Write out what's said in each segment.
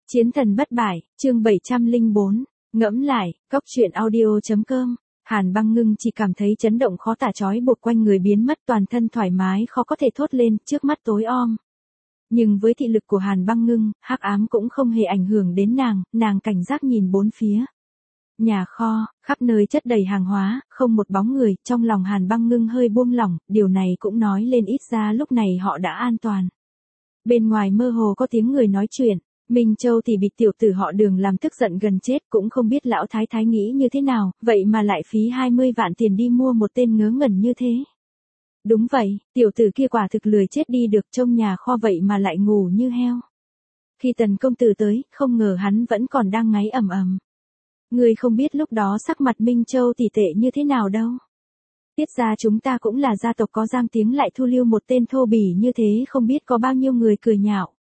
Chiến thần bất bại, chương 704, ngẫm lại, cốc truyện audio.com. Hàn Băng Ngưng chỉ cảm thấy chấn động khó tả, trói buộc quanh người biến mất, toàn thân thoải mái khó có thể thốt lên, trước mắt tối om. Nhưng với thị lực của Hàn Băng Ngưng, hắc ám cũng không hề ảnh hưởng đến nàng cảnh giác nhìn bốn phía. Nhà kho, khắp nơi chất đầy hàng hóa, không một bóng người, trong lòng Hàn Băng Ngưng hơi buông lỏng, điều này cũng nói lên ít ra lúc này họ đã an toàn. Bên ngoài mơ hồ có tiếng người nói chuyện. Minh Châu thì bị tiểu tử họ Đường làm tức giận gần chết, cũng không biết lão thái thái nghĩ như thế nào, vậy mà lại phí 20 vạn tiền đi mua một tên ngớ ngẩn như thế. Đúng vậy, tiểu tử kia quả thực lười chết đi được, trong nhà kho vậy mà lại ngủ như heo. Khi Tần công tử tới, không ngờ hắn vẫn còn đang ngáy ầm ầm. Người không biết lúc đó sắc mặt Minh Châu thì tệ như thế nào đâu. Tiết ra chúng ta cũng là gia tộc có danh tiếng, lại thu lưu một tên thô bỉ như thế, không biết có bao nhiêu người cười nhạo.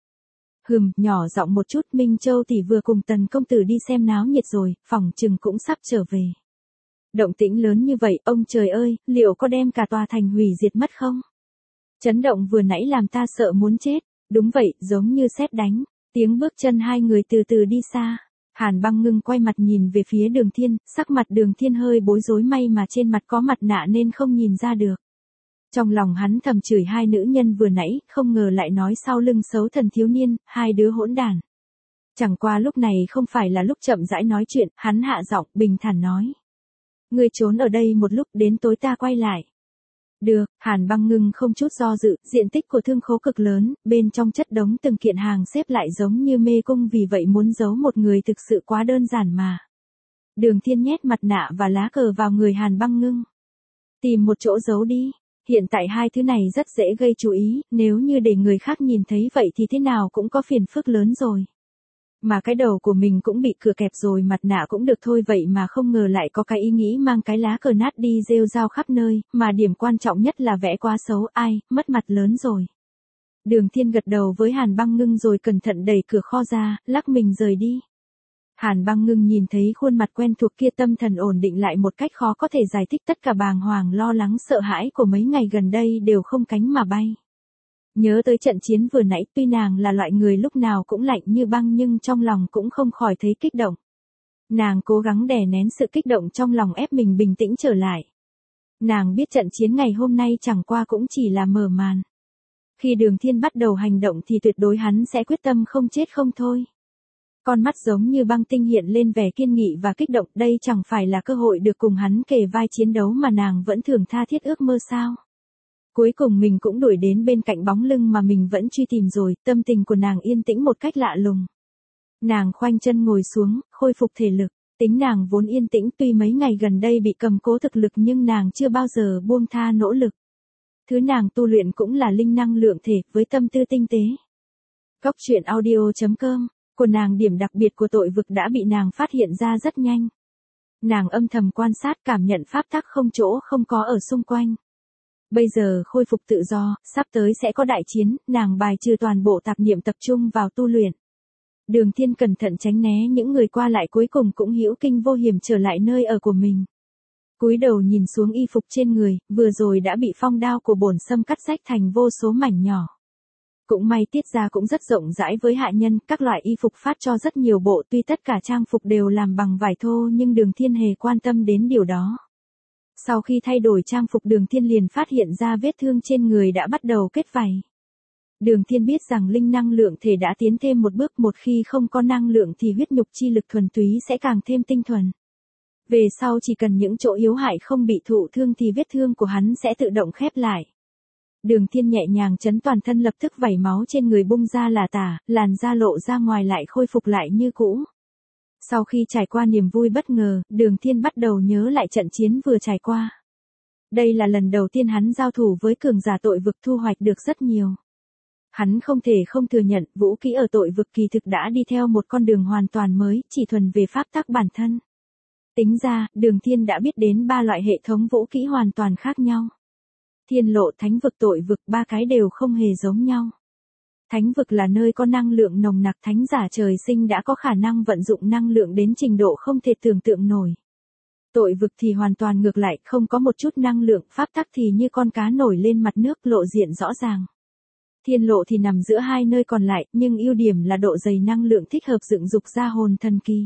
Nhỏ giọng một chút, Minh Châu tỷ vừa cùng Tần công tử đi xem náo nhiệt rồi, phỏng chừng cũng sắp trở về. Động tĩnh lớn như vậy, ông trời ơi, liệu có đem cả tòa thành hủy diệt mất không? Chấn động vừa nãy làm ta sợ muốn chết. Đúng vậy, giống như sét đánh. Tiếng bước chân hai người từ từ đi xa. Hàn Băng Ngưng quay mặt nhìn về phía Đường Thiên, sắc mặt Đường Thiên hơi bối rối, may mà trên mặt có mặt nạ nên không nhìn ra được. Trong lòng hắn thầm chửi hai nữ nhân vừa nãy, không ngờ lại nói sau lưng xấu thần thiếu niên, hai đứa hỗn đản. Chẳng qua lúc này không phải là lúc chậm rãi nói chuyện, hắn hạ giọng, bình thản nói. Ngươi trốn ở đây một lúc, đến tối ta quay lại. Được, Hàn Băng Ngưng không chút do dự, diện tích của thương khố cực lớn, bên trong chất đống từng kiện hàng xếp lại giống như mê cung, vì vậy muốn giấu một người thực sự quá đơn giản mà. Đường Thiên nhét mặt nạ và lá cờ vào người Hàn Băng Ngưng. Tìm một chỗ giấu đi. Hiện tại hai thứ này rất dễ gây chú ý, nếu như để người khác nhìn thấy vậy thì thế nào cũng có phiền phức lớn rồi. Mà cái đầu của mình cũng bị cửa kẹp rồi, mặt nạ cũng được thôi, vậy mà không ngờ lại có cái ý nghĩ mang cái lá cờ nát đi rêu rao khắp nơi, mà điểm quan trọng nhất là vẽ quá xấu, ai, mất mặt lớn rồi. Đường Thiên gật đầu với Hàn Băng Ngưng rồi cẩn thận đẩy cửa kho ra, lắc mình rời đi. Hàn Băng Ngưng nhìn thấy khuôn mặt quen thuộc kia, tâm thần ổn định lại một cách khó có thể giải thích, tất cả bàng hoàng lo lắng sợ hãi của mấy ngày gần đây đều không cánh mà bay. Nhớ tới trận chiến vừa nãy, tuy nàng là loại người lúc nào cũng lạnh như băng nhưng trong lòng cũng không khỏi thấy kích động. Nàng cố gắng đè nén sự kích động trong lòng, ép mình bình tĩnh trở lại. Nàng biết trận chiến ngày hôm nay chẳng qua cũng chỉ là mở màn. Khi Đường Thiên bắt đầu hành động thì tuyệt đối hắn sẽ quyết tâm không chết không thôi. Con mắt giống như băng tinh hiện lên vẻ kiên nghị và kích động, đây chẳng phải là cơ hội được cùng hắn kề vai chiến đấu mà nàng vẫn thường tha thiết ước mơ sao? Cuối cùng mình cũng đuổi đến bên cạnh bóng lưng mà mình vẫn truy tìm rồi, tâm tình của nàng yên tĩnh một cách lạ lùng. Nàng khoanh chân ngồi xuống, khôi phục thể lực, tính nàng vốn yên tĩnh, tuy mấy ngày gần đây bị cầm cố thực lực nhưng nàng chưa bao giờ buông tha nỗ lực. Thứ nàng tu luyện cũng là linh năng lượng thể, với tâm tư tinh tế. Cốc truyện audio.com. Của nàng, điểm đặc biệt của tội vực đã bị nàng phát hiện ra rất nhanh. Nàng âm thầm quan sát, cảm nhận pháp tắc không chỗ không có ở xung quanh. Bây giờ khôi phục tự do, sắp tới sẽ có đại chiến, nàng bài trừ toàn bộ tạp niệm, tập trung vào tu luyện. Đường Thiên cẩn thận tránh né những người qua lại, cuối cùng cũng hữu kinh vô hiểm trở lại nơi ở của mình. Cúi đầu nhìn xuống y phục trên người, vừa rồi đã bị phong đao của bổn sâm cắt rách thành vô số mảnh nhỏ. Cũng may Tiết gia cũng rất rộng rãi với hạ nhân, các loại y phục phát cho rất nhiều bộ, tuy tất cả trang phục đều làm bằng vải thô nhưng Đường Thiên hề quan tâm đến điều đó. Sau khi thay đổi trang phục, Đường Thiên liền phát hiện ra vết thương trên người đã bắt đầu kết vảy. Đường Thiên biết rằng linh năng lượng thể đã tiến thêm một bước, một khi không có năng lượng thì huyết nhục chi lực thuần túy sẽ càng thêm tinh thuần. Về sau chỉ cần những chỗ yếu hại không bị thụ thương thì vết thương của hắn sẽ tự động khép lại. Đường Thiên nhẹ nhàng chấn toàn thân, lập tức vảy máu trên người bung ra là tả, làn da lộ ra ngoài lại khôi phục lại như cũ. Sau khi trải qua niềm vui bất ngờ, Đường Thiên bắt đầu nhớ lại trận chiến vừa trải qua. Đây là lần đầu tiên hắn giao thủ với cường giả tội vực, thu hoạch được rất nhiều. Hắn không thể không thừa nhận, vũ kỹ ở tội vực kỳ thực đã đi theo một con đường hoàn toàn mới, chỉ thuần về pháp tắc bản thân. Tính ra, Đường Thiên đã biết đến 3 loại hệ thống vũ kỹ hoàn toàn khác nhau. Thiên lộ, thánh vực, tội vực, 3 cái đều không hề giống nhau. Thánh vực là nơi có năng lượng nồng nặc, thánh giả trời sinh đã có khả năng vận dụng năng lượng đến trình độ không thể tưởng tượng nổi. Tội vực thì hoàn toàn ngược lại, không có một chút năng lượng, pháp tắc thì như con cá nổi lên mặt nước, lộ diện rõ ràng. Thiên lộ thì nằm giữa hai nơi còn lại, nhưng ưu điểm là độ dày năng lượng thích hợp dựng dục ra hồn thần kỳ.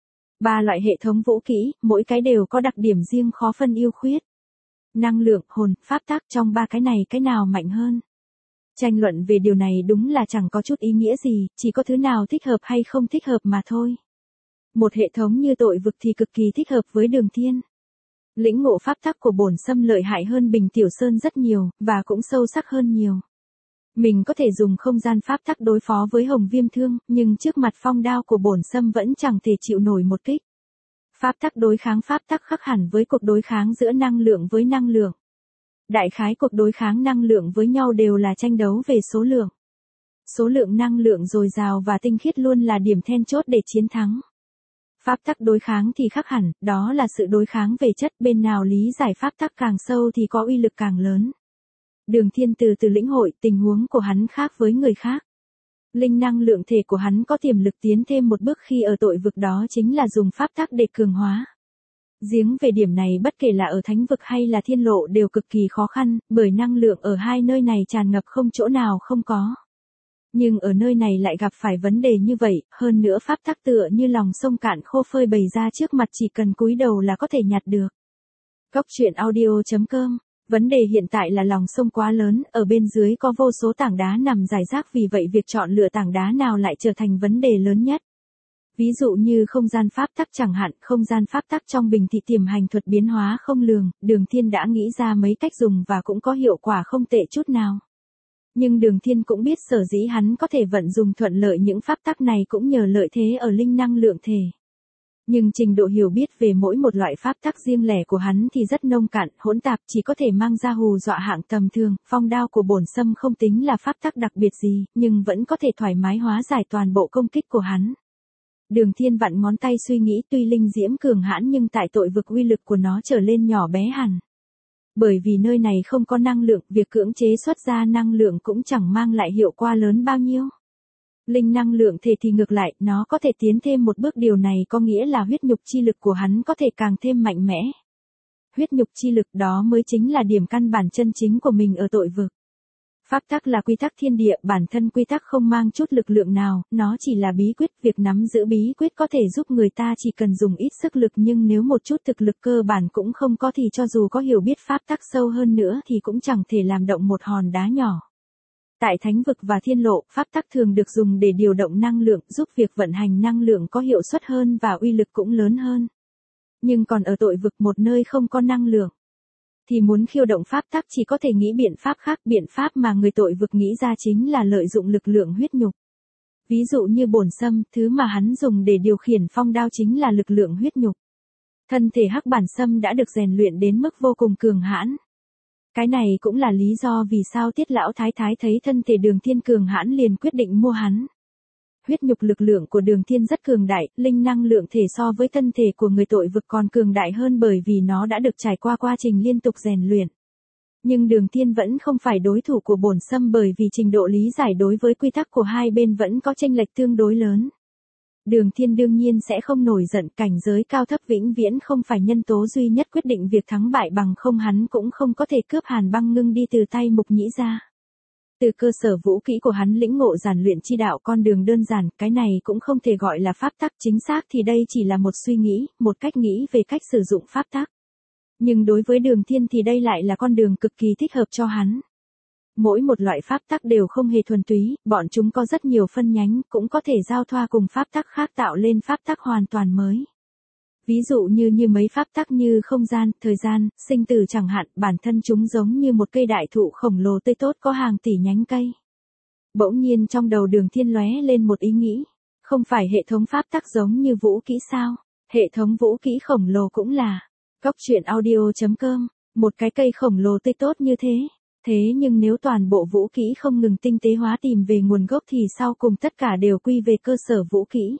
Ba loại hệ thống vũ kỹ, mỗi cái đều có đặc điểm riêng khó phân ưu khuyết. Năng lượng, hồn, pháp tắc trong ba cái này cái nào mạnh hơn? Tranh luận về điều này đúng là chẳng có chút ý nghĩa gì, chỉ có thứ nào thích hợp hay không thích hợp mà thôi. Một hệ thống như tội vực thì cực kỳ thích hợp với Đường Thiên. Lĩnh ngộ pháp tắc của bổn xâm lợi hại hơn Bình Tiểu Sơn rất nhiều, và cũng sâu sắc hơn nhiều. Mình có thể dùng không gian pháp tắc đối phó với Hồng Viêm Thương, nhưng trước mặt phong đao của bổn xâm vẫn chẳng thể chịu nổi một kích. Pháp tắc đối kháng pháp tắc khác hẳn với cuộc đối kháng giữa năng lượng với năng lượng. Đại khái cuộc đối kháng năng lượng với nhau đều là tranh đấu về số lượng. Số lượng năng lượng dồi dào và tinh khiết luôn là điểm then chốt để chiến thắng. Pháp tắc đối kháng thì khác hẳn, đó là sự đối kháng về chất, bên nào lý giải pháp tắc càng sâu thì có uy lực càng lớn. Đường Thiên từ từ lĩnh hội, tình huống của hắn khác với người khác. Linh năng lượng thể của hắn có tiềm lực tiến thêm một bước khi ở tội vực, đó chính là dùng pháp tắc để cường hóa. Riêng về điểm này bất kể là ở thánh vực hay là thiên lộ đều cực kỳ khó khăn, bởi năng lượng ở hai nơi này tràn ngập không chỗ nào không có. Nhưng ở nơi này lại gặp phải vấn đề như vậy, hơn nữa pháp tắc tựa như lòng sông cạn khô phơi bày ra trước mặt, chỉ cần cúi đầu là có thể nhặt được. Góc truyện audio.com. Vấn đề hiện tại là lòng sông quá lớn, ở bên dưới có vô số tảng đá nằm rải rác, vì vậy việc chọn lựa tảng đá nào lại trở thành vấn đề lớn nhất. Ví dụ như không gian pháp tắc chẳng hạn, không gian pháp tắc trong bình thị tiềm hành thuật biến hóa không lường, Đường Thiên đã nghĩ ra mấy cách dùng và cũng có hiệu quả không tệ chút nào. Nhưng Đường Thiên cũng biết sở dĩ hắn có thể vận dùng thuận lợi những pháp tắc này cũng nhờ lợi thế ở linh năng lượng thể. Nhưng trình độ hiểu biết về mỗi một loại pháp tắc riêng lẻ của hắn thì rất nông cạn, hỗn tạp, chỉ có thể mang ra hù dọa hạng tầm thường. Phong đao của bổn xâm không tính là pháp tắc đặc biệt gì, nhưng vẫn có thể thoải mái hóa giải toàn bộ công kích của hắn. Đường Thiên vặn ngón tay suy nghĩ, tuy linh diễm cường hãn nhưng tại tội vực uy lực của nó trở lên nhỏ bé hẳn. Bởi vì nơi này không có năng lượng, việc cưỡng chế xuất ra năng lượng cũng chẳng mang lại hiệu quả lớn bao nhiêu. Linh năng lượng thể thì ngược lại, nó có thể tiến thêm một bước, điều này có nghĩa là huyết nhục chi lực của hắn có thể càng thêm mạnh mẽ. Huyết nhục chi lực đó mới chính là điểm căn bản chân chính của mình ở tội vực. Pháp tắc là quy tắc thiên địa, bản thân quy tắc không mang chút lực lượng nào, nó chỉ là bí quyết, việc nắm giữ bí quyết có thể giúp người ta chỉ cần dùng ít sức lực, nhưng nếu một chút thực lực cơ bản cũng không có thì cho dù có hiểu biết pháp tắc sâu hơn nữa thì cũng chẳng thể làm động một hòn đá nhỏ. Tại thánh vực và thiên lộ, pháp tắc thường được dùng để điều động năng lượng, giúp việc vận hành năng lượng có hiệu suất hơn và uy lực cũng lớn hơn. Nhưng còn ở tội vực, một nơi không có năng lượng, thì muốn khiêu động pháp tắc chỉ có thể nghĩ biện pháp khác. Biện pháp mà người tội vực nghĩ ra chính là lợi dụng lực lượng huyết nhục. Ví dụ như bổn xâm, thứ mà hắn dùng để điều khiển phong đao chính là lực lượng huyết nhục. Thân thể hắc bản xâm đã được rèn luyện đến mức vô cùng cường hãn. Cái này cũng là lý do vì sao Tiết lão thái thái thấy thân thể Đường Thiên cường hãn liền quyết định mua hắn. Huyết nhục lực lượng của Đường Thiên rất cường đại, linh năng lượng thể so với thân thể của người tội vực còn cường đại hơn, bởi vì nó đã được trải qua quá trình liên tục rèn luyện. Nhưng Đường Thiên vẫn không phải đối thủ của bổn xâm, bởi vì trình độ lý giải đối với quy tắc của hai bên vẫn có chênh lệch tương đối lớn. Đường Thiên đương nhiên sẽ không nổi giận, cảnh giới cao thấp vĩnh viễn không phải nhân tố duy nhất quyết định việc thắng bại, bằng không hắn cũng không có thể cướp Hàn Băng Ngưng đi từ tay Mục Nhĩ ra. Từ cơ sở vũ kỹ của hắn lĩnh ngộ rèn luyện chi đạo, con đường đơn giản, cái này cũng không thể gọi là pháp tắc chính xác, thì đây chỉ là một suy nghĩ, một cách nghĩ về cách sử dụng pháp tắc. Nhưng đối với Đường Thiên thì đây lại là con đường cực kỳ thích hợp cho hắn. Mỗi một loại pháp tắc đều không hề thuần túy, bọn chúng có rất nhiều phân nhánh, cũng có thể giao thoa cùng pháp tắc khác tạo lên pháp tắc hoàn toàn mới. Ví dụ như mấy pháp tắc như không gian, thời gian, sinh tử chẳng hạn, bản thân chúng giống như một cây đại thụ khổng lồ tươi tốt có hàng tỷ nhánh cây. Bỗng nhiên trong đầu Đường Thiên lóe lên một ý nghĩ, không phải hệ thống pháp tắc giống như vũ kỹ sao? Hệ thống vũ kỹ khổng lồ cũng là. Góc truyện audio.com, một cái cây khổng lồ tươi tốt như thế. Thế nhưng nếu toàn bộ vũ kỹ không ngừng tinh tế hóa tìm về nguồn gốc thì sau cùng tất cả đều quy về cơ sở vũ kỹ.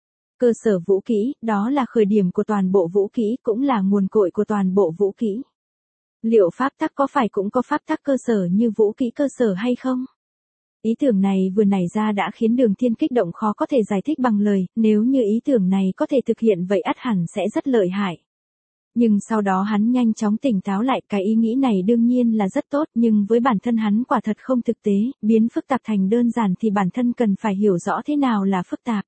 Cơ sở vũ kỹ, đó là khởi điểm của toàn bộ vũ kỹ, cũng là nguồn cội của toàn bộ vũ kỹ. Liệu pháp tắc có phải cũng có pháp tắc cơ sở như vũ kỹ cơ sở hay không? Ý tưởng này vừa nảy ra đã khiến Đường Thiên kích động khó có thể giải thích bằng lời, nếu như ý tưởng này có thể thực hiện vậy ắt hẳn sẽ rất lợi hại. Nhưng sau đó hắn nhanh chóng tỉnh táo lại, cái ý nghĩ này đương nhiên là rất tốt, nhưng với bản thân hắn quả thật không thực tế, biến phức tạp thành đơn giản thì bản thân cần phải hiểu rõ thế nào là phức tạp.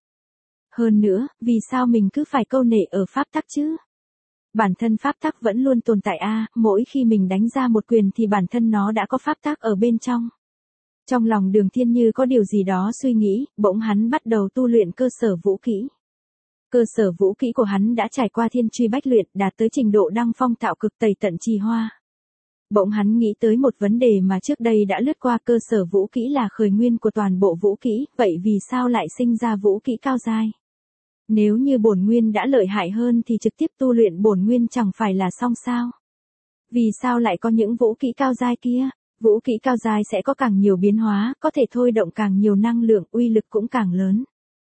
Hơn nữa, vì sao mình cứ phải câu nệ ở pháp tắc chứ? Bản thân pháp tắc vẫn luôn tồn tại mỗi khi mình đánh ra một quyền thì bản thân nó đã có pháp tắc ở bên trong. Trong lòng Đường Thiên như có điều gì đó suy nghĩ, bỗng hắn bắt đầu tu luyện cơ sở vũ kỹ. Cơ sở vũ kỹ của hắn đã trải qua thiên truy bách luyện, đạt tới trình độ đăng phong tạo cực, tẩy tận trì hoa. Bỗng hắn nghĩ tới một vấn đề mà trước đây đã lướt qua, cơ sở vũ kỹ là khởi nguyên của toàn bộ vũ kỹ, vậy vì sao lại sinh ra vũ kỹ cao giai? Nếu như bổn nguyên đã lợi hại hơn thì trực tiếp tu luyện bổn nguyên chẳng phải là xong sao? Vì sao lại có những vũ kỹ cao giai kia? Vũ kỹ cao giai sẽ có càng nhiều biến hóa, có thể thôi động càng nhiều năng lượng, uy lực cũng càng lớn.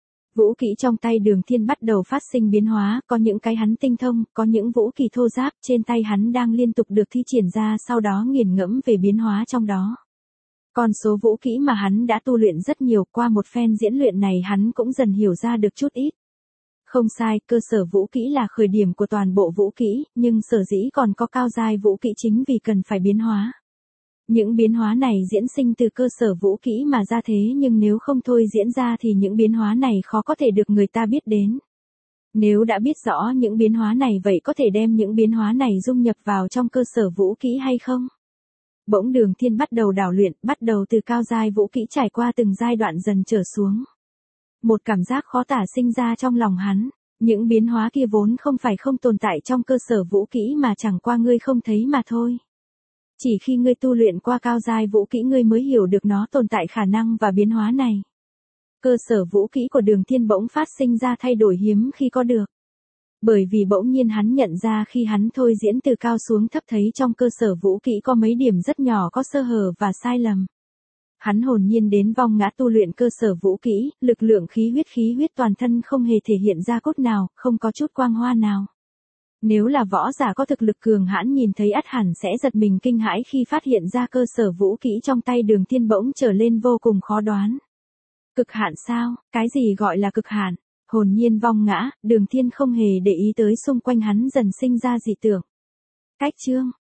Vũ kỹ trong tay Đường Thiên bắt đầu phát sinh biến hóa, có những cái hắn tinh thông, có những vũ kỹ thô ráp trên tay hắn đang liên tục được thi triển ra, sau đó nghiền ngẫm về biến hóa trong đó. Con số vũ kỹ mà hắn đã tu luyện rất nhiều, qua một phen diễn luyện này hắn cũng dần hiểu ra được chút ít. Không sai, cơ sở vũ kỹ là khởi điểm của toàn bộ vũ kỹ, nhưng sở dĩ còn có cao giai vũ kỹ chính vì cần phải biến hóa. Những biến hóa này diễn sinh từ cơ sở vũ kỹ mà ra thế, nhưng nếu không thôi diễn ra thì những biến hóa này khó có thể được người ta biết đến. Nếu đã biết rõ những biến hóa này, vậy có thể đem những biến hóa này dung nhập vào trong cơ sở vũ kỹ hay không? Bỗng Đường Thiên bắt đầu đảo luyện, bắt đầu từ cao giai vũ kỹ trải qua từng giai đoạn dần trở xuống. Một cảm giác khó tả sinh ra trong lòng hắn, những biến hóa kia vốn không phải không tồn tại trong cơ sở vũ kỹ mà chẳng qua ngươi không thấy mà thôi. Chỉ khi ngươi tu luyện qua cao giai vũ kỹ ngươi mới hiểu được nó tồn tại khả năng và biến hóa này. Cơ sở vũ kỹ của Đường Thiên bỗng phát sinh ra thay đổi hiếm khi có được. Bởi vì bỗng nhiên hắn nhận ra khi hắn thôi diễn từ cao xuống thấp thấy trong cơ sở vũ kỹ có mấy điểm rất nhỏ có sơ hở và sai lầm. Hắn hồn nhiên đến vong ngã tu luyện cơ sở vũ kỹ, lực lượng khí huyết toàn thân không hề thể hiện ra cốt nào, không có chút quang hoa nào. Nếu là võ giả có thực lực cường hãn nhìn thấy ắt hẳn sẽ giật mình kinh hãi khi phát hiện ra cơ sở vũ kỹ trong tay Đường Thiên bỗng trở lên vô cùng khó đoán. Cực hạn sao? Cái gì gọi là cực hạn? Hồn nhiên vong ngã, Đường Thiên không hề để ý tới xung quanh hắn dần sinh ra dị tưởng. Cách chương